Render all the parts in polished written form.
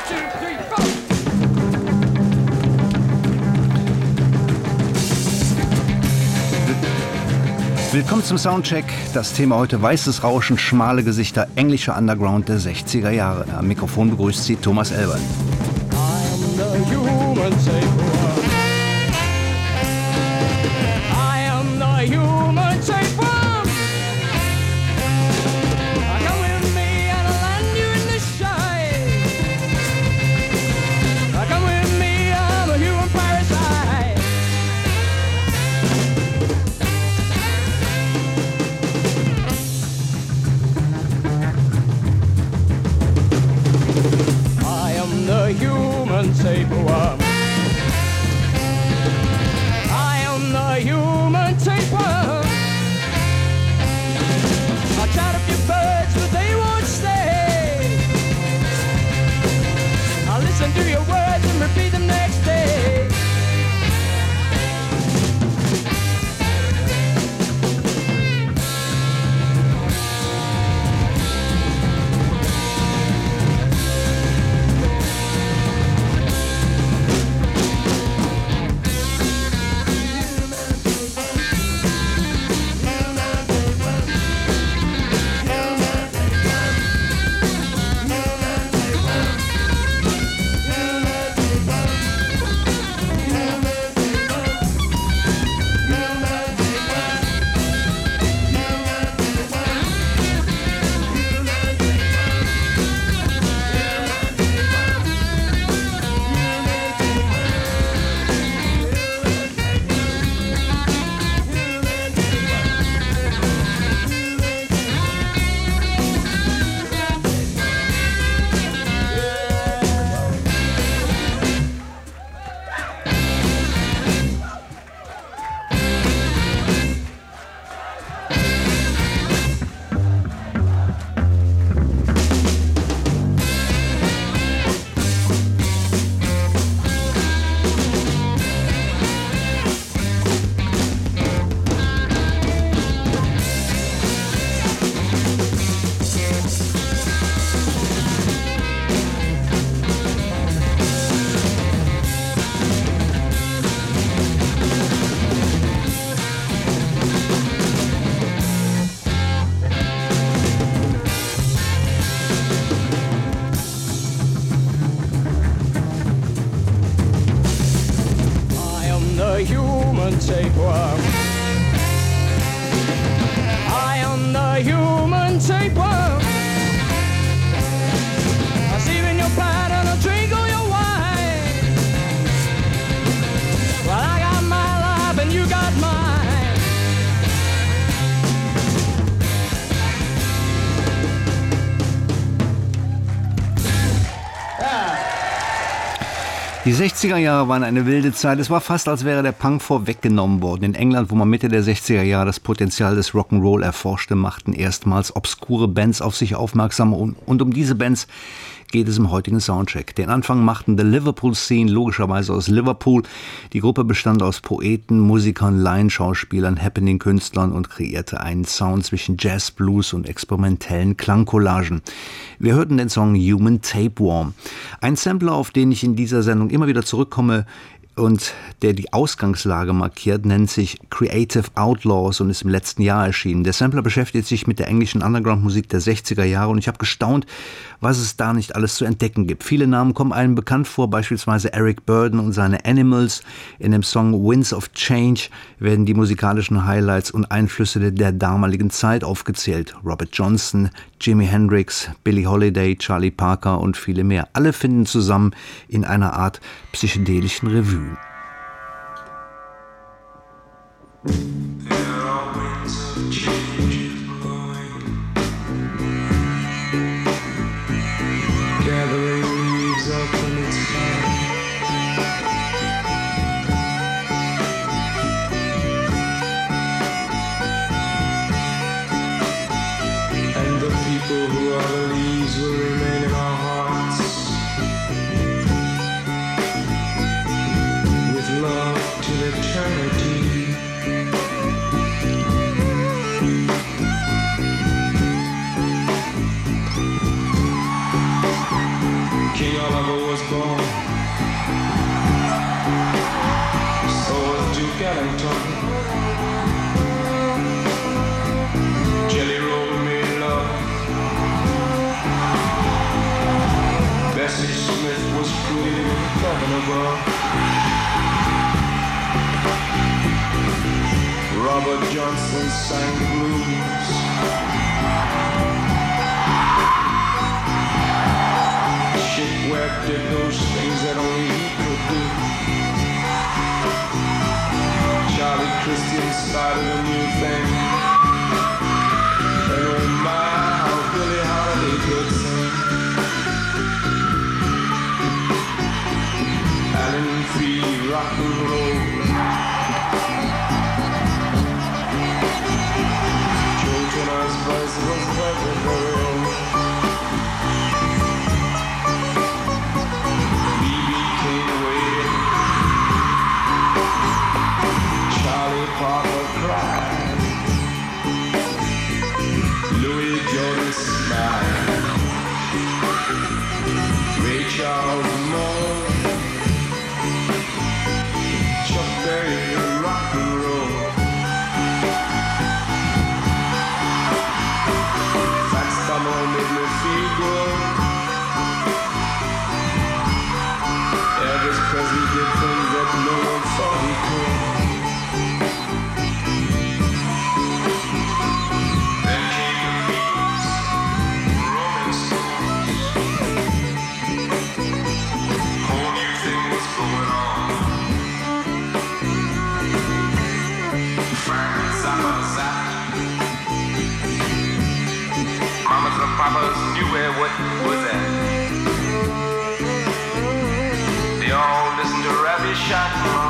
Willkommen zum Soundcheck. Das Thema heute: weißes Rauschen, schmale Gesichter, englischer Underground der 60er Jahre. Am Mikrofon begrüßt Sie Thomas Elbern. Tapeworm. I am the human tapeworm. I chat up your birds, but they won't stay. I listen to your words and repeat them next day. Tapeworm. I am the human tapeworm. I see in your blood and I drink all your wine. Well, I got my life and you got mine. Die 60er Jahre waren eine wilde Zeit. Es war fast, als wäre der Punk vorweggenommen worden. In England, wo man Mitte der 60er Jahre das Potenzial des Rock'n'Roll erforschte, machten erstmals obskure Bands auf sich aufmerksam. Und um diese Bands geht es im heutigen Soundcheck. Den Anfang machten The Liverpool Scene, logischerweise aus Liverpool. Die Gruppe bestand aus Poeten, Musikern, Laienschauspielern, Happening-Künstlern und kreierte einen Sound zwischen Jazz, Blues und experimentellen Klangcollagen. Wir hörten den Song Human Tapeworm. Ein Sampler, auf den ich in dieser Sendung immer wieder zurückkomme und der die Ausgangslage markiert, nennt sich Creative Outlaws und ist im letzten Jahr erschienen. Der Sampler beschäftigt sich mit der englischen Underground-Musik der 60er Jahre und ich habe gestaunt, was es da nicht alles zu entdecken gibt. Viele Namen kommen einem bekannt vor, beispielsweise Eric Burdon und seine Animals. In dem Song Winds of Change werden die musikalischen Highlights und Einflüsse der damaligen Zeit aufgezählt. Robert Johnson, Jimi Hendrix, Billie Holiday, Charlie Parker und viele mehr. Alle finden zusammen in einer Art psychedelischen Revue. Love till eternity. Gulliver was born. So was Duke Ellington. Jelly Roll made love. Bessie Smith was pretty heaven above. Robert Johnson sang the blues. Chick Webb did those things that only he could do. Charlie Christian started a new thing. And oh my, how Billie Holiday could sing. Alan Free, rock and roll. Joe Turner's voice was very, very old. B.B. King waited. Charlie Parker cried. Louis Jordan smiled. Ray Charles mourned. Chuck Berry rock and roll. Fats Domino made me feel good. Elvis Presley did things that no one thought he could. Then came the Beatles, Rolling Stones. Whole new thing was going on. Frank Zappa zapped. Mamas and papas knew where what was at. They all listened to Ravi Shankar.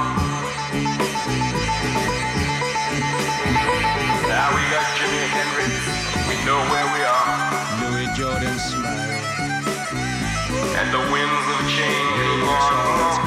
Now we got Jimi Hendrix. We know where we are. Louis Jordan smiled. And the winds of change are gone.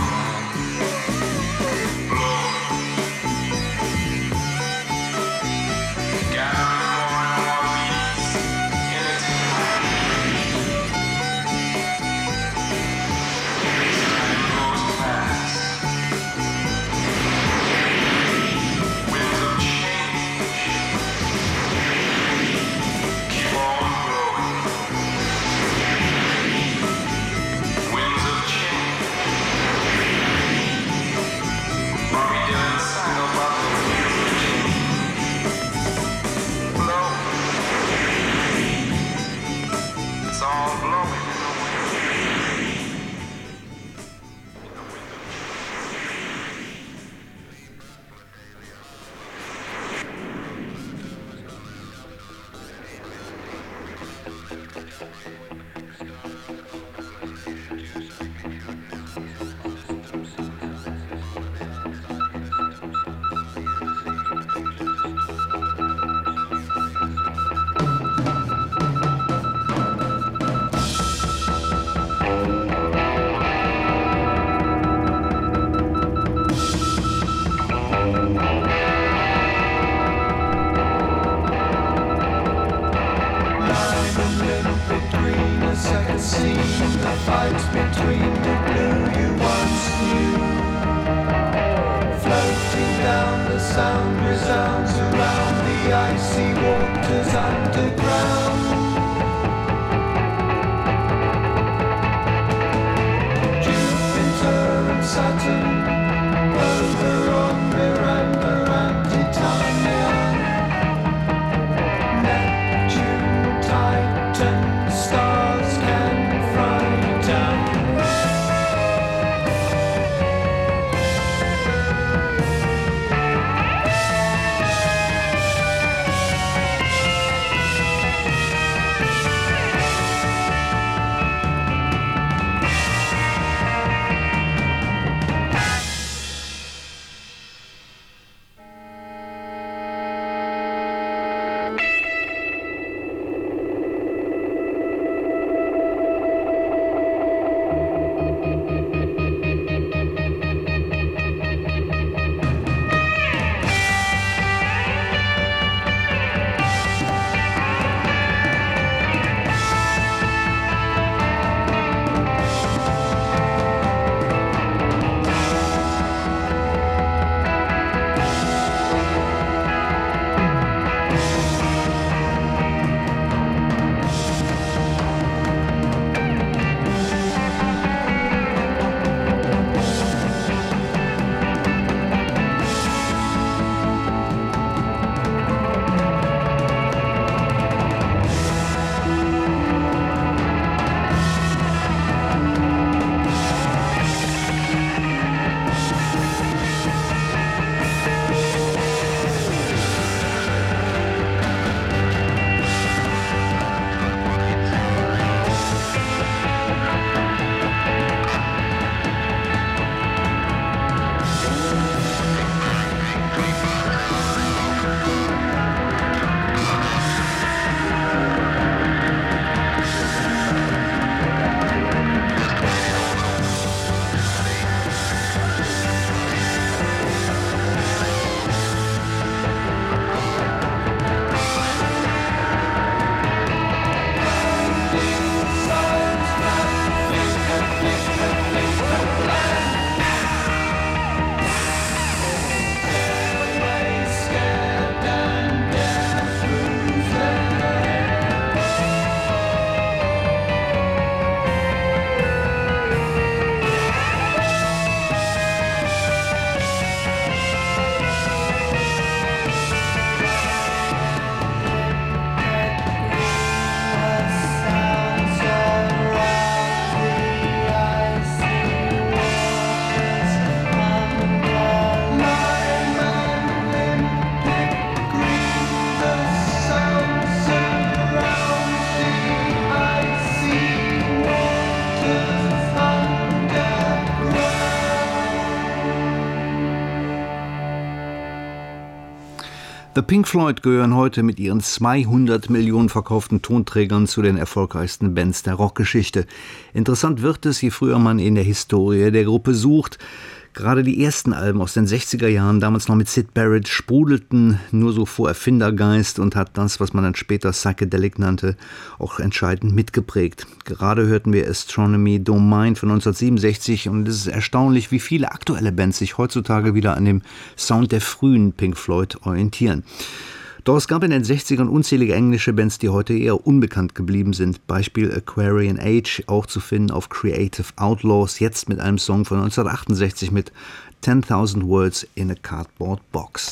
The Pink Floyd gehören heute mit ihren 200 Millionen verkauften Tonträgern zu den erfolgreichsten Bands der Rockgeschichte. Interessant wird es, je früher man in der Historie der Gruppe sucht. Gerade die ersten Alben aus den 60er Jahren, damals noch mit Syd Barrett, sprudelten nur so vor Erfindergeist und hat das, was man dann später Psychedelic nannte, auch entscheidend mitgeprägt. Gerade hörten wir Astronomy Don't Mind von 1967 und es ist erstaunlich, wie viele aktuelle Bands sich heutzutage wieder an dem Sound der frühen Pink Floyd orientieren. Doch es gab in den 60ern unzählige englische Bands, die heute eher unbekannt geblieben sind. Beispiel Aquarian Age, auch zu finden auf Creative Outlaws, jetzt mit einem Song von 1968 mit 10,000 Words in a Cardboard Box.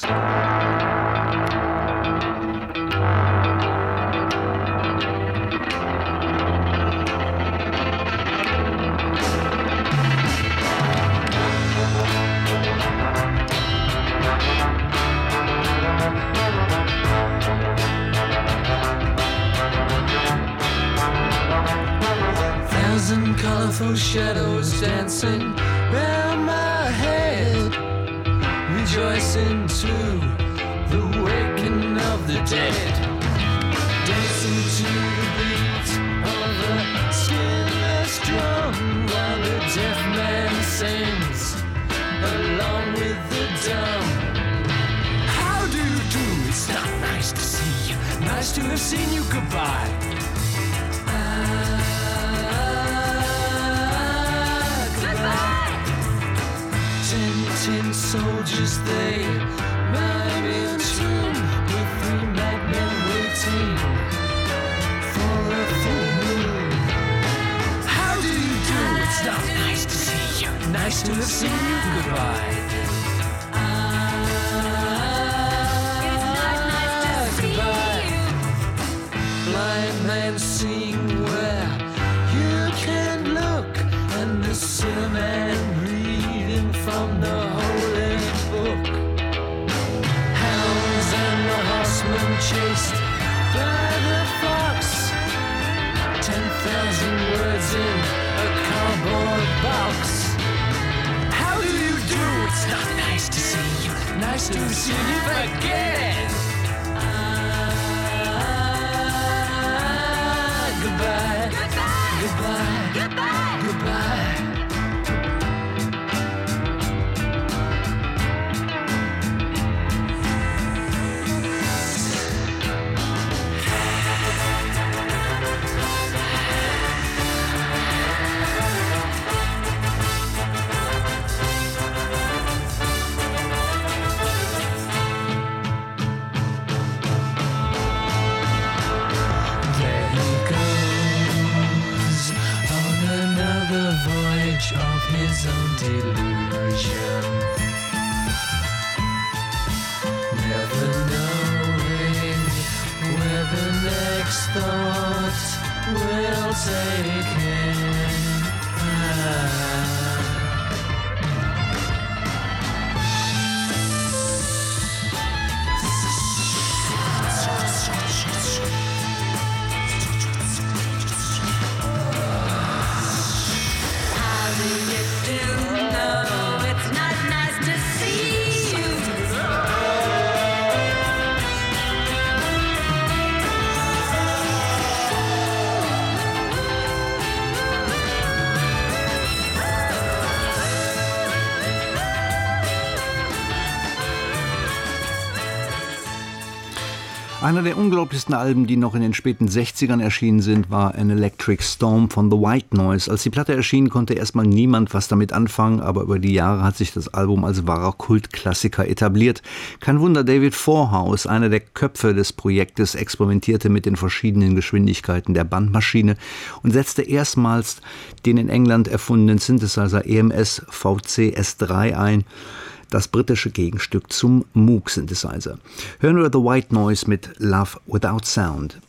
1,000 colorful shadows dancing round my head, rejoicing to the waking of the dead, dancing to the beat of a skinless drum while the deaf man sings along with the dumb. How do you do? It's not nice to see you, nice to have seen you goodbye. Tin soldiers, they mime in tune with the madmen waiting for a full moon. How do you do? It's not nice to see you, nice to have seen you goodbye. It's not nice to see you. Blind man seeing where you can look, and the sinner man reading from the holy book. Hounds and the horsemen chased by the fox. 10,000 words in a cardboard box. How do you do? It's not nice to see you, nice to see you again. Goodbye, goodbye, goodbye, goodbye. Of his own delusion, never knowing where the next thought will take him. Einer der unglaublichsten Alben, die noch in den späten 60ern erschienen sind, war An Electric Storm von The White Noise. Als die Platte erschien, konnte erstmal niemand was damit anfangen, aber über die Jahre hat sich das Album als wahrer Kultklassiker etabliert. Kein Wunder, David Forehouse, einer der Köpfe des Projektes, experimentierte mit den verschiedenen Geschwindigkeiten der Bandmaschine und setzte erstmals den in England erfundenen Synthesizer EMS VCS3 ein, das britische Gegenstück zum Moog-Synthesizer. Hören wir The White Noise mit Love Without Sound.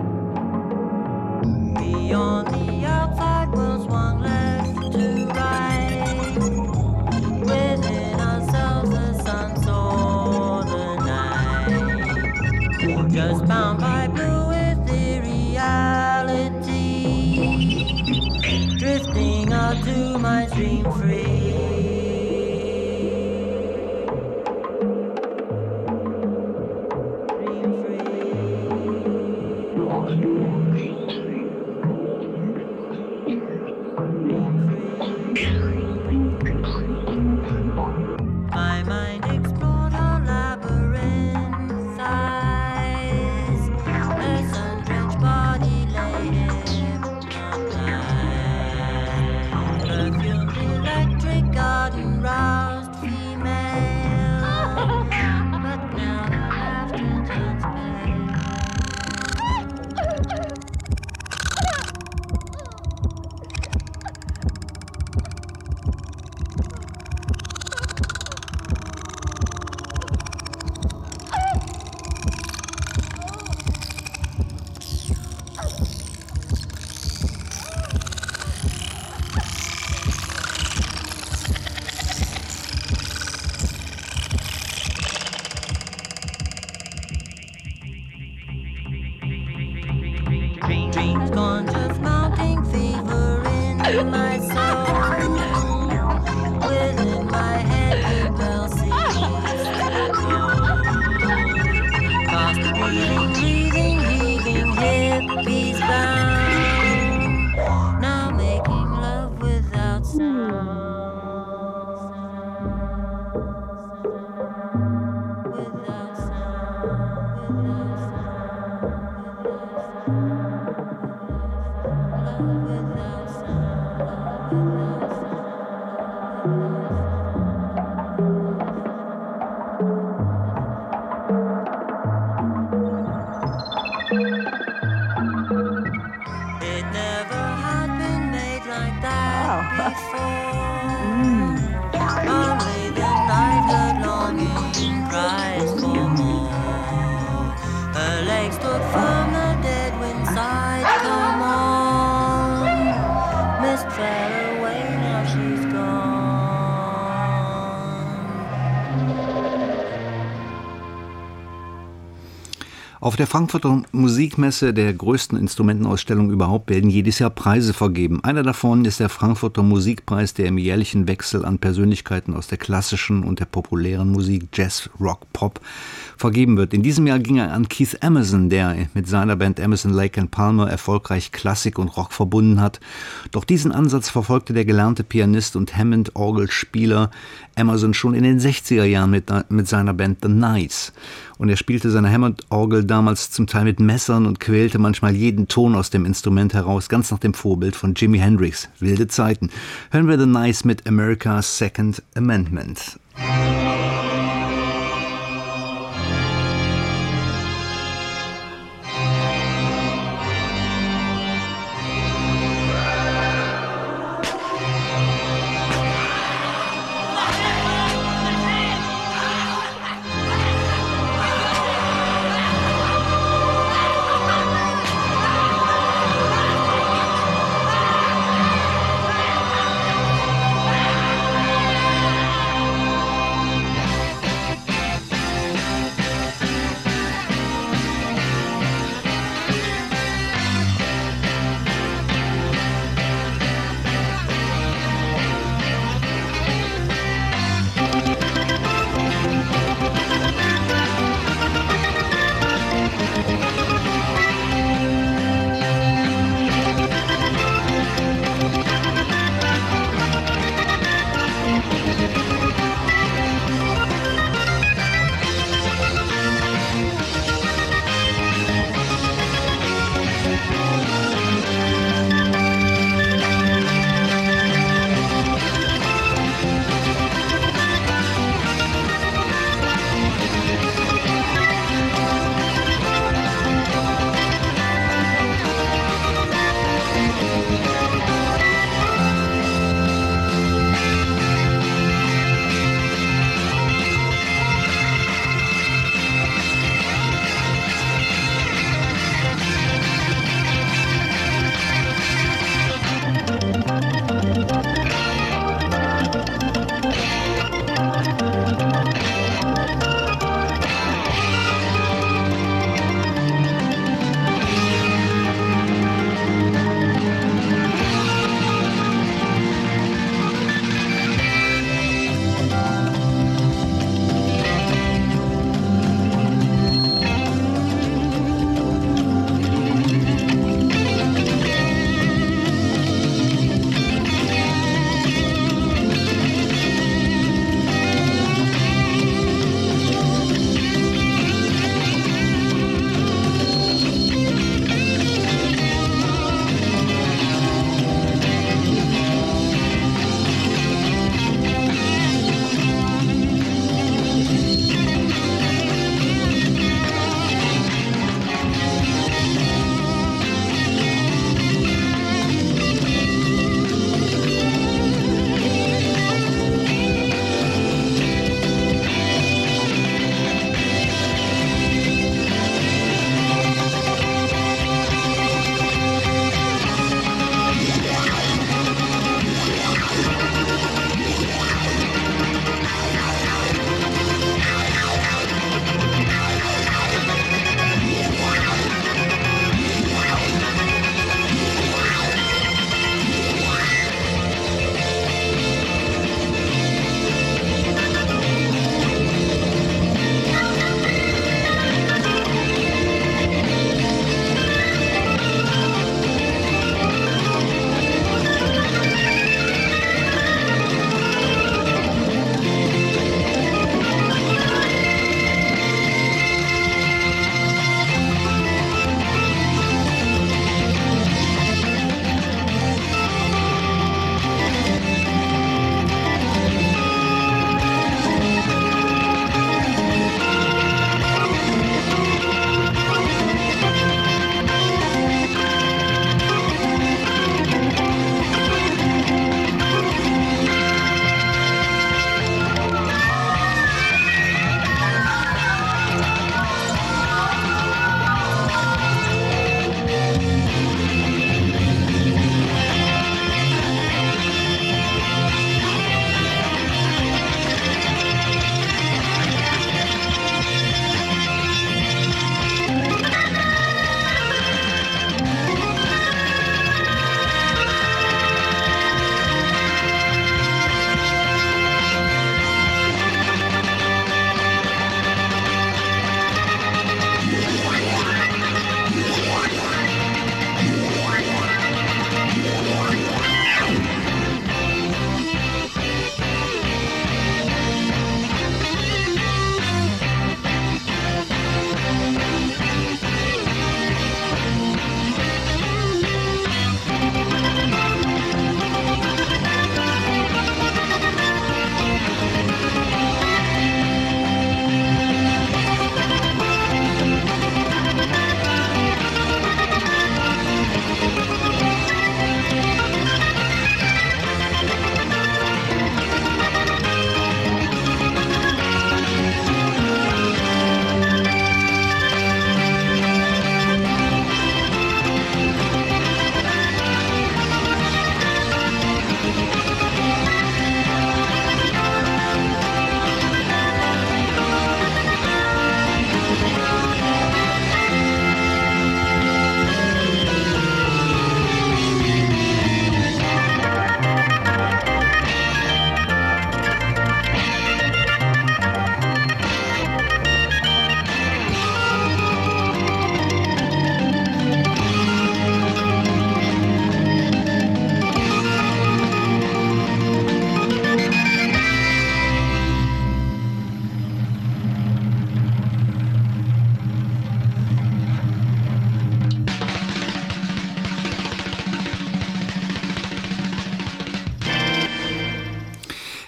On the outside was one left to ride. just bound by blue ethereality, drifting out to my dream free. My mind explored a labyrinth eyes, a sun-drenched body lay hypnotized, perfumed electric garden roused female, but now her laughter turns pale. Dreams gone, just mounting fever in my soul. Within my head, the bell seems to toll. Fast breathing, heaving, hippies bound. Now making love without sound. Without sound. Without sound. It never had been made like that before. Only the night heard longing cries for more. Her legs stood firm, the dead wind sighed, come on. Mist fell away, now she's gone. Auf der Frankfurter Musikmesse, der größten Instrumentenausstellung überhaupt, werden jedes Jahr Preise vergeben. Einer davon ist der Frankfurter Musikpreis, der im jährlichen Wechsel an Persönlichkeiten aus der klassischen und der populären Musik, Jazz, Rock, Pop, vergeben wird. In diesem Jahr ging er an Keith Emerson, der mit seiner Band Emerson, Lake and Palmer erfolgreich Klassik und Rock verbunden hat. Doch diesen Ansatz verfolgte der gelernte Pianist und Hammond-Orgelspieler Emerson schon in den 60er Jahren mit seiner Band The Nice. Und er spielte seine Hammond-Orgel damals zum Teil mit Messern und quälte manchmal jeden Ton aus dem Instrument heraus, ganz nach dem Vorbild von Jimi Hendrix. Wilde Zeiten. Hören wir The Nice mit America's Second Amendment.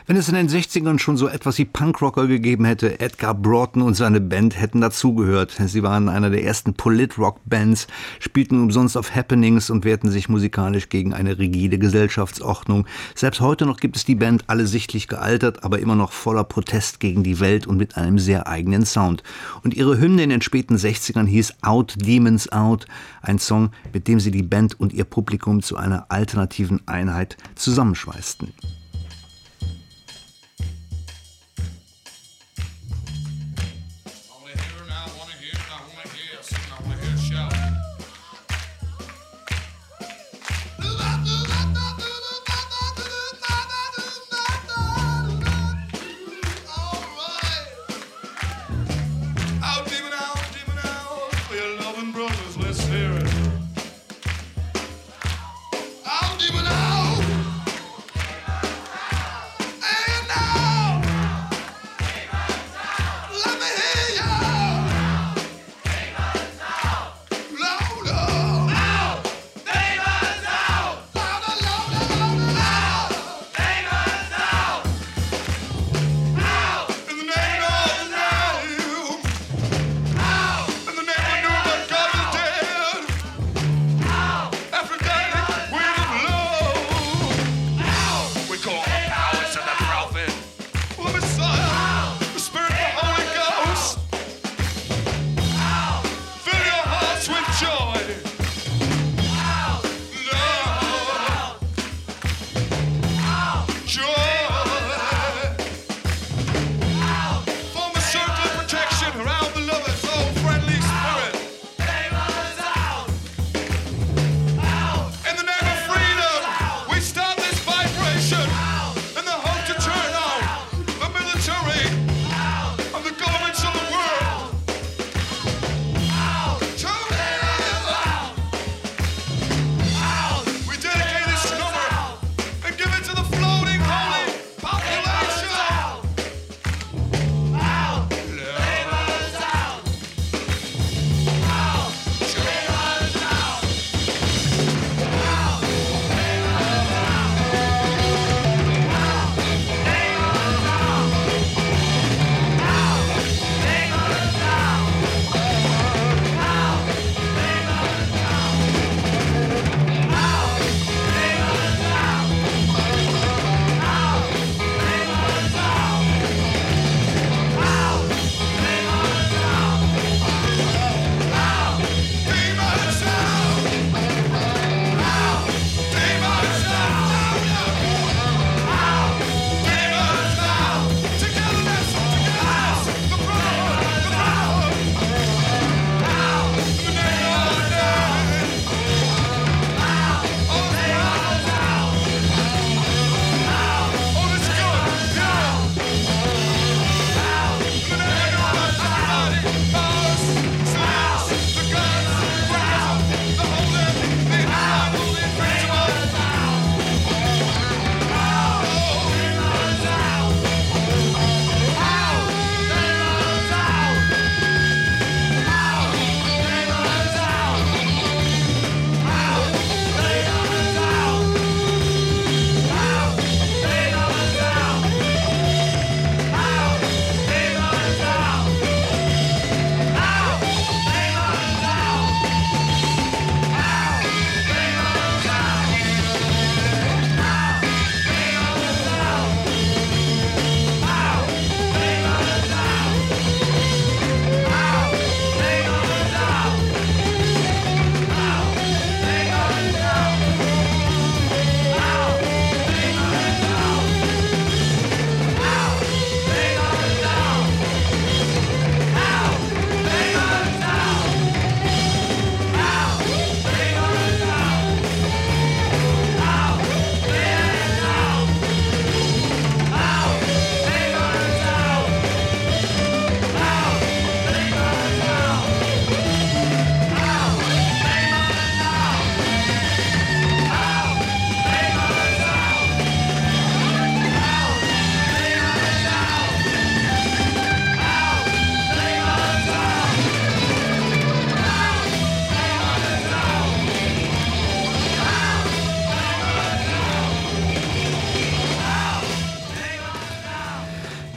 Wenn es in den 60ern schon so etwas wie Punkrocker gegeben hätte, Edgar Broughton und seine Band hätten dazugehört. Sie waren einer der ersten Polit-Rock-Bands, spielten umsonst auf Happenings und wehrten sich musikalisch gegen eine rigide Gesellschaftsordnung. Selbst heute noch gibt es die Band, alle sichtlich gealtert, aber immer noch voller Protest gegen die Welt und mit einem sehr eigenen Sound. Und ihre Hymne in den späten 60ern hieß Out, Demons Out, ein Song, mit dem sie die Band und ihr Publikum zu einer alternativen Einheit zusammenschweißten.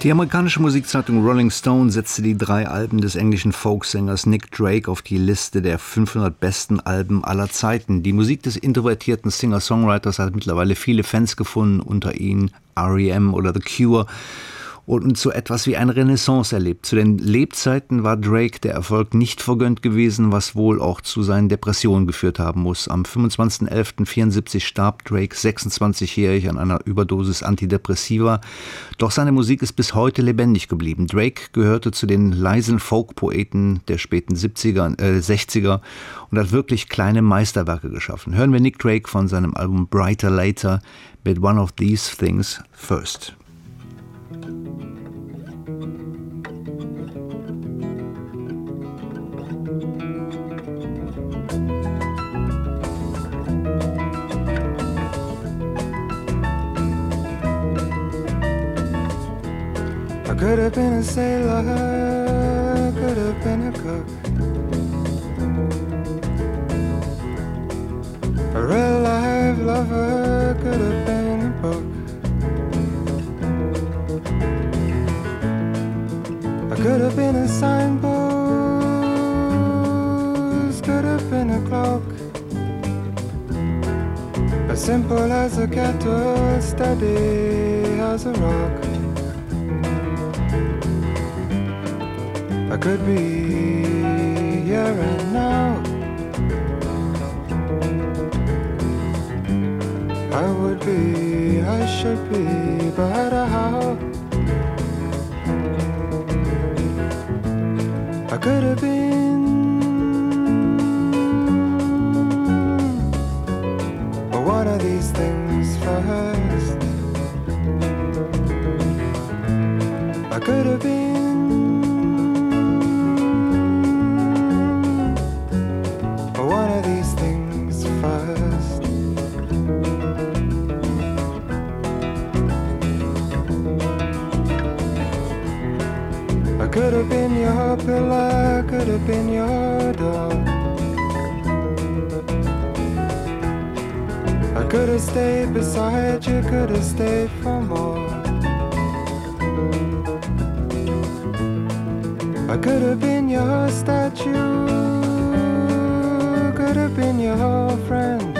Die amerikanische Musikzeitung Rolling Stone setzte die 3 Alben des englischen Folksängers Nick Drake auf die Liste der 500 besten Alben aller Zeiten. Die Musik des introvertierten Singer-Songwriters hat mittlerweile viele Fans gefunden, unter ihnen R.E.M. oder The Cure, und so etwas wie eine Renaissance erlebt. Zu den Lebzeiten war Drake der Erfolg nicht vergönnt gewesen, was wohl auch zu seinen Depressionen geführt haben muss. Am 25.11.74 starb Drake 26-jährig an einer Überdosis Antidepressiva. Doch seine Musik ist bis heute lebendig geblieben. Drake gehörte zu den leisen Folk-Poeten der späten 60er und hat wirklich kleine Meisterwerke geschaffen. Hören wir Nick Drake von seinem Album Brighter Later mit One of These Things First. I could have been a sailor, could have been a cook, a real life lover, could have been a book. I could have been a signpost, could have been a cloak, as simple as a kettle, steady as a rock. I could be here and now. I would be, I should be, but how? I could have been one of these things first. I could have been one of these things first. I could have been your pillar, could have been your door. I could have stayed beside you, could have stayed for more. I could have been your statue, could have been your friend.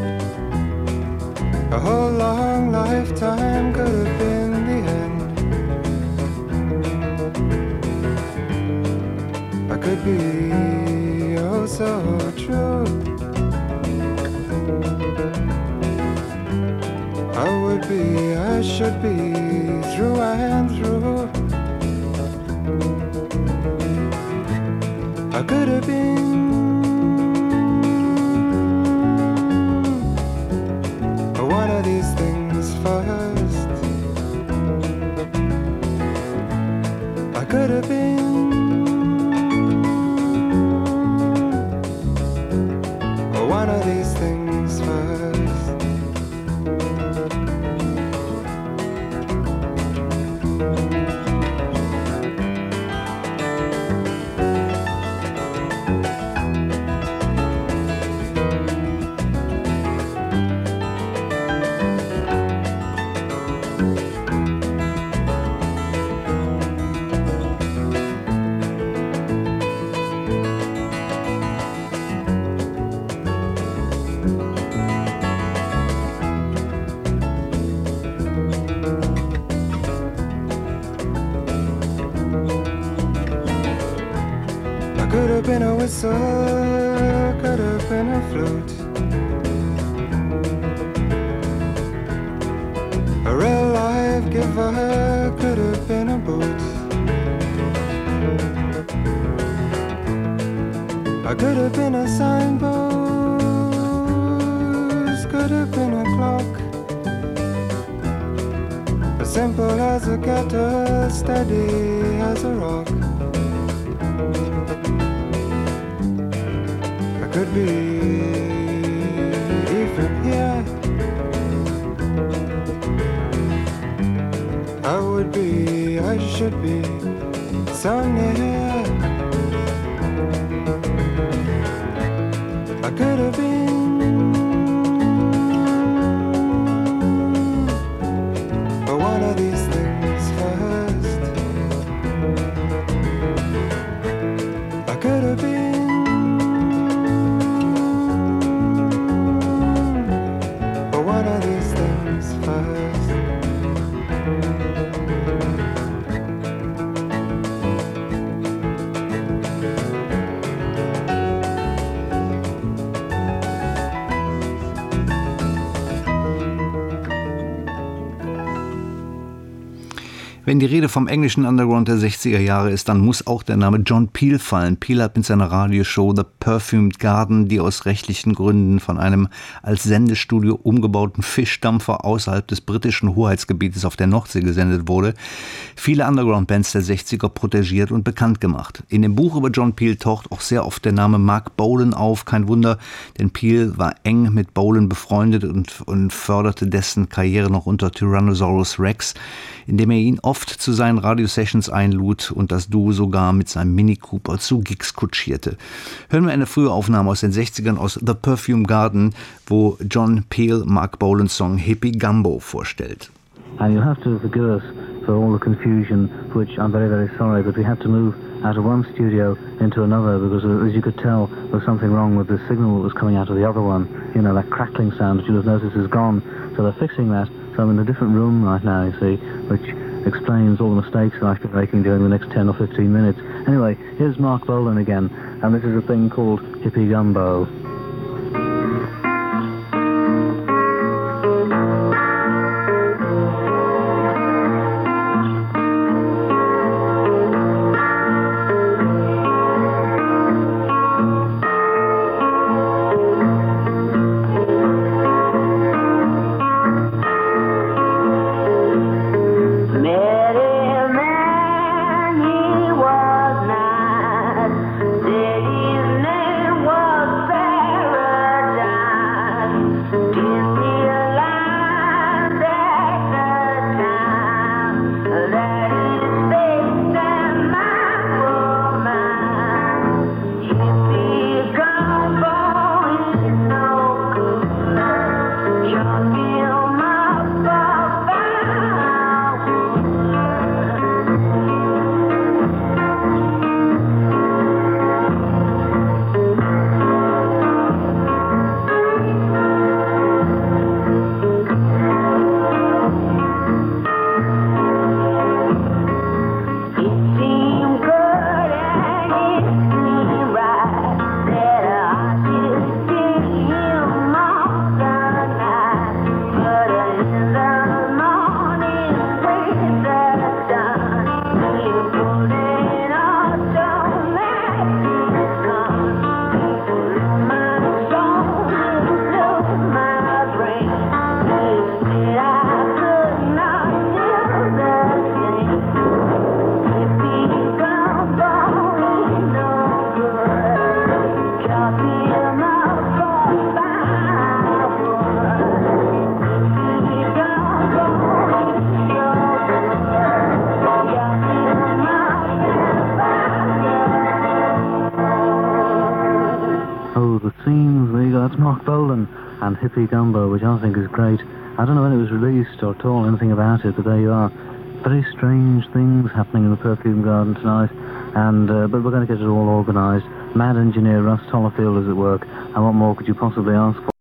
A whole long lifetime could have been the end. I could be oh so true. I would be, I should be, through and through. I could have been one of these things first. I could have been one of these things first. Could have been a whistle, could have been a flute, a real life giver, could have been a boot. I could have been a signpost, could have been a clock, as simple as a kettle, steady as a rock. Could be even here. I would be, I should be so near. I could have been one of these things first. Wenn die Rede vom englischen Underground der 60er Jahre ist, dann muss auch der Name John Peel fallen. Peel hat mit seiner Radioshow The Perfumed Garden, die aus rechtlichen Gründen von einem als Sendestudio umgebauten Fischdampfer außerhalb des britischen Hoheitsgebietes auf der Nordsee gesendet wurde, viele Underground-Bands der 60er protegiert und bekannt gemacht. In dem Buch über John Peel taucht auch sehr oft der Name Mark Bolan auf. Kein Wunder, denn Peel war eng mit Bolan befreundet und förderte dessen Karriere noch unter Tyrannosaurus Rex, indem er ihn oft zu seinen Radiosessions einlud und das Duo sogar mit seinem Mini Cooper zu Gigs kutschierte. Hören wir eine frühe Aufnahme aus den 60ern aus The Perfume Garden, wo John Peel Mark Bolans Song Hippie Gumbo vorstellt. And you'll have to forgive us for all the confusion, for which I'm very, very sorry, but we had to move out of one studio into another because, as you could tell, there was something wrong with the signal that was coming out of the other one. You know, that crackling sound that you'll have noticed is gone. So they're fixing that. So I'm in a different room right now, you see, which explains all the mistakes that I've been making during the next 10 or 15 minutes. Anyway, here's Mark Bolan again, and this is a thing called Hippie Gumbo. And Hippie Gumbo, which I think is great. I don't know when it was released or at all anything about it, but there you are. Very strange things happening in the Perfume Garden tonight, and but we're going to get it all organised. Mad engineer Russ Tollerfield is at work, and what more could you possibly ask for?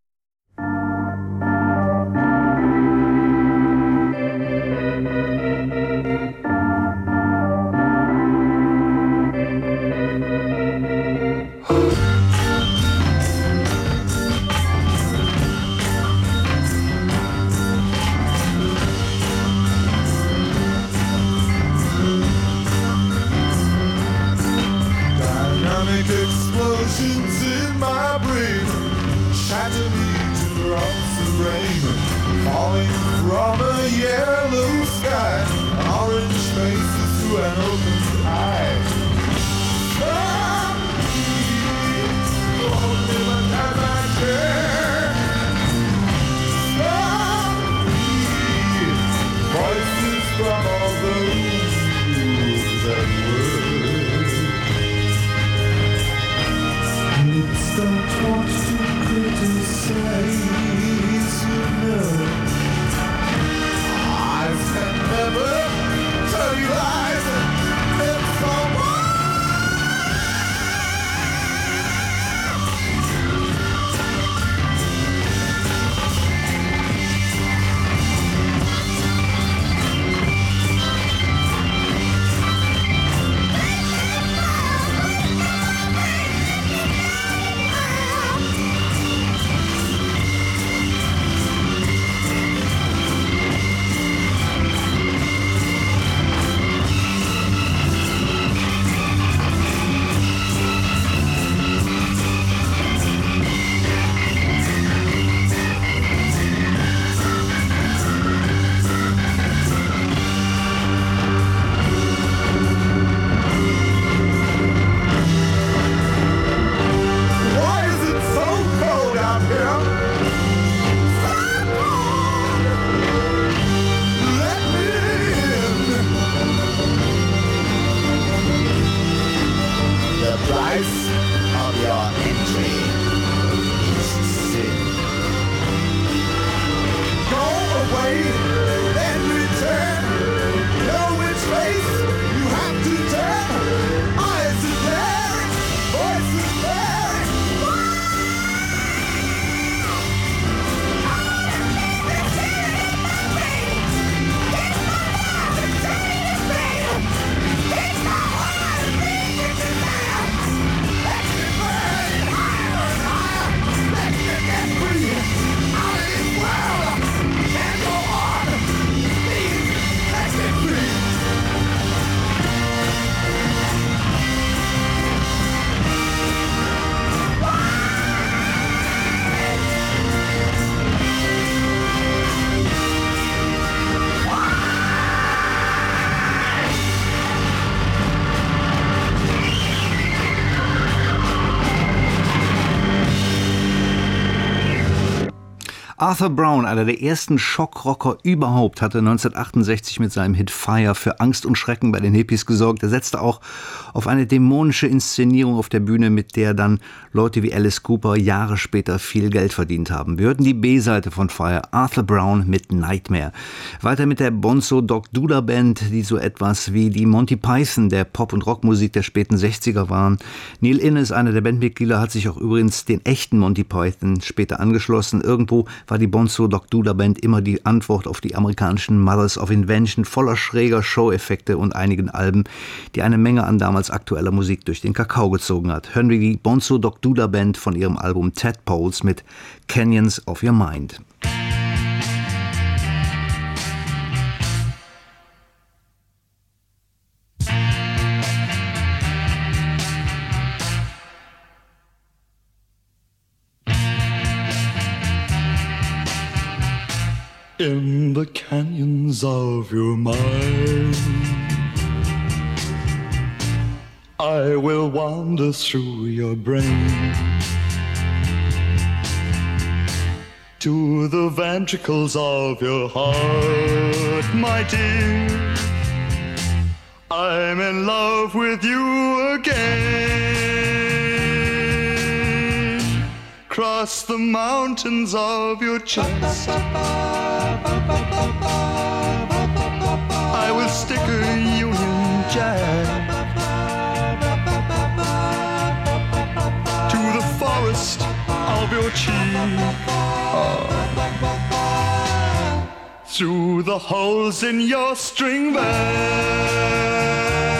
Explosions in my brain shatter me to drops of rain falling from a yellow sky, orange faces through an open eye. Won't live as I care. Voices from all those that were. Don't want to criticize, you know. Eyes can never tell you lies. It's so Arthur Brown, einer der ersten Schockrocker überhaupt, hatte 1968 mit seinem Hit Fire für Angst und Schrecken bei den Hippies gesorgt. Er setzte auch auf eine dämonische Inszenierung auf der Bühne, mit der dann Leute wie Alice Cooper Jahre später viel Geld verdient haben. Wir hörten die B-Seite von Fire, Arthur Brown mit Nightmare. Weiter mit der Bonzo Dog Dula Band, die so etwas wie die Monty Python der Pop- und Rockmusik der späten 60er waren. Neil Innes, einer der Bandmitglieder, hat sich auch übrigens den echten Monty Python später angeschlossen. Irgendwo war die Bonzo Dog Dula Band immer die Antwort auf die amerikanischen Mothers of Invention, voller schräger Show-Effekte und einigen Alben, die eine Menge an damals aktueller Musik durch den Kakao gezogen hat. Hören wir die Bonzo Dog Dula Band von ihrem Album Tadpoles mit Canyons of Your Mind. In the canyons of your mind, I will wander through your brain to the ventricles of your heart, my dear. I'm in love with you again. Cross the mountains of your chest, I will stick a Union Jack to the forest of your cheek, through the holes in your string bag.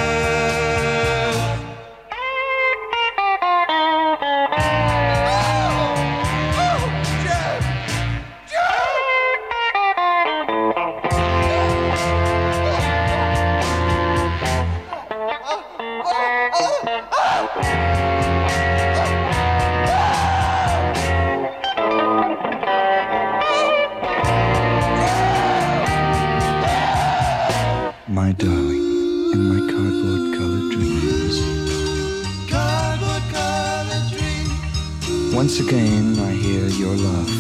My darling, in my cardboard-colored dreams, Cardboard-colored dreams. once again I hear your laugh,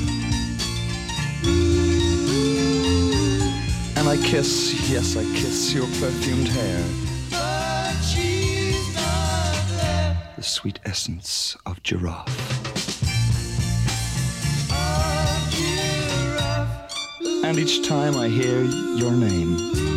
and I kiss, yes, I kiss your perfumed hair, But she's not there. the sweet essence of giraffe. And each time I hear your name,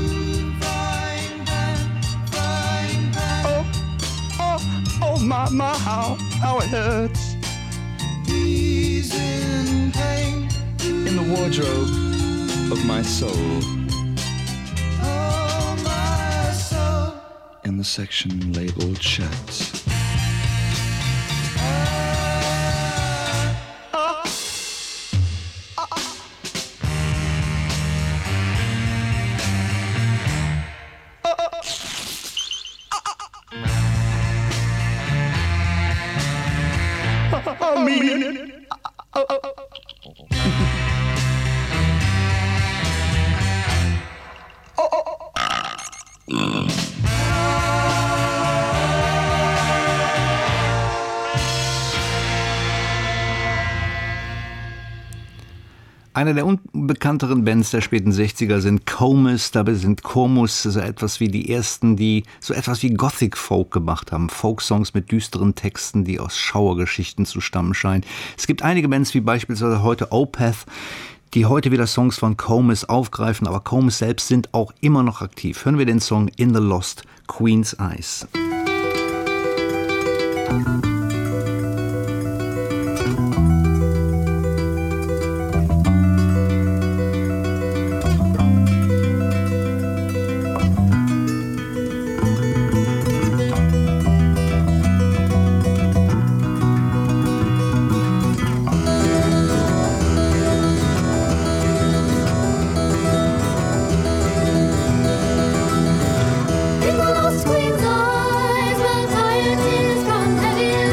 oh, my, how it hurts. He's in pain. In the wardrobe of my soul, Oh, my soul. in the section labeled shirts. I mean it. Eine der unbekannteren Bands der späten 60er sind Comus. Dabei sind Comus so etwas wie die ersten, die so etwas wie Gothic Folk gemacht haben. Folksongs mit düsteren Texten, die aus Schauergeschichten zu stammen scheinen. Es gibt einige Bands wie beispielsweise heute Opeth, die heute wieder Songs von Comus aufgreifen, aber Comus selbst sind auch immer noch aktiv. Hören wir den Song In the Lost Queen's Eyes. In the lost queen's eyes, where tired tears come heavy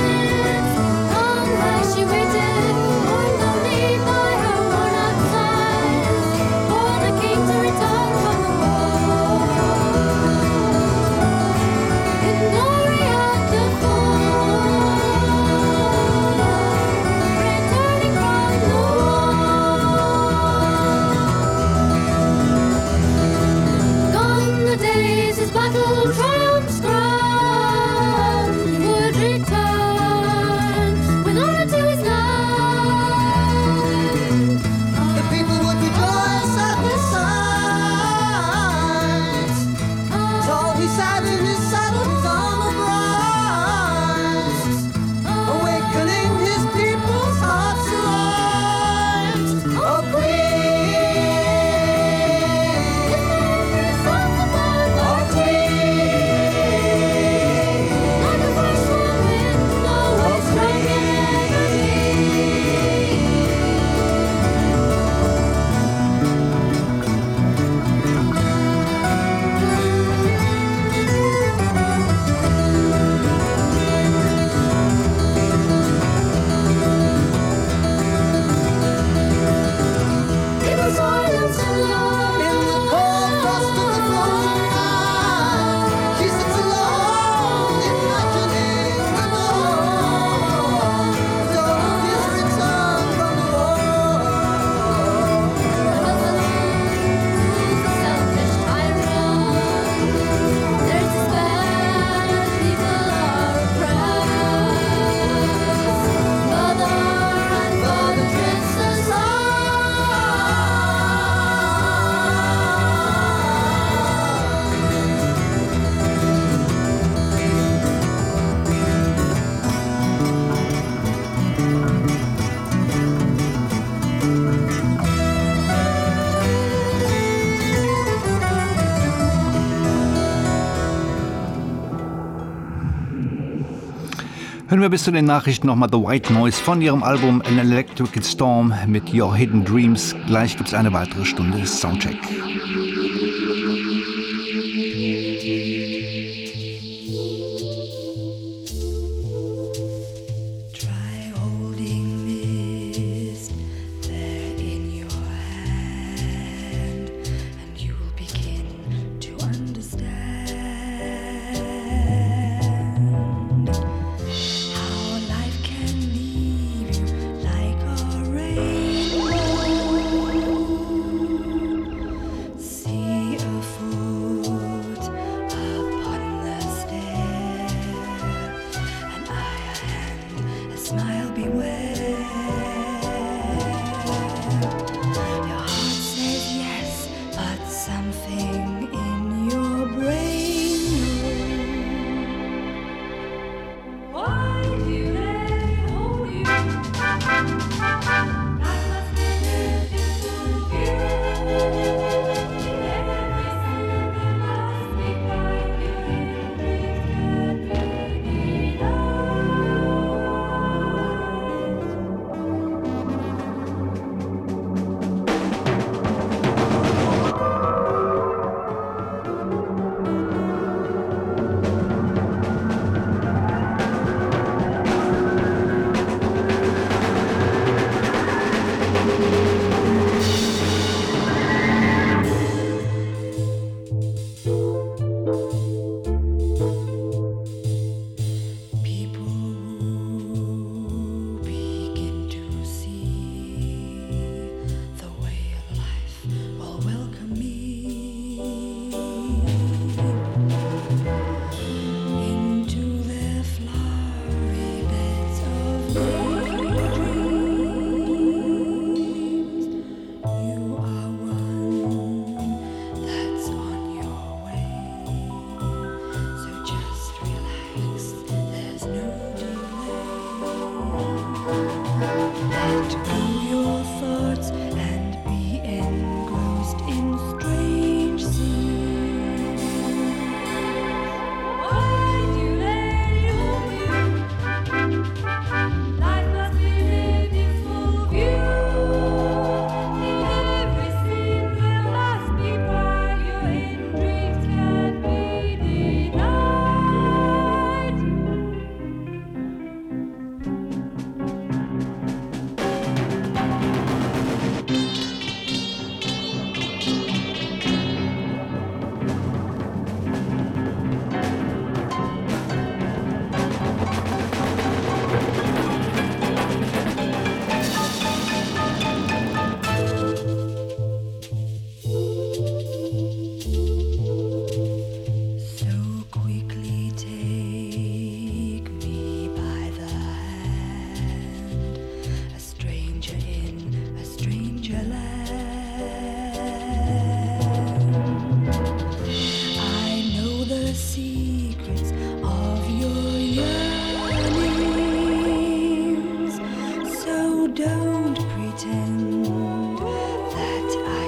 Hören wir bis zu den Nachrichten nochmal The White Noise von ihrem Album An Electric Storm mit Your Hidden Dreams. Gleich gibt es eine weitere Stunde Soundcheck.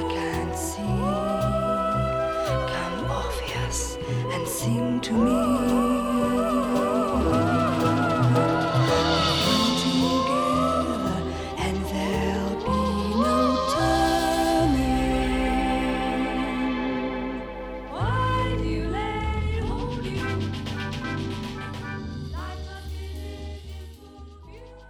To me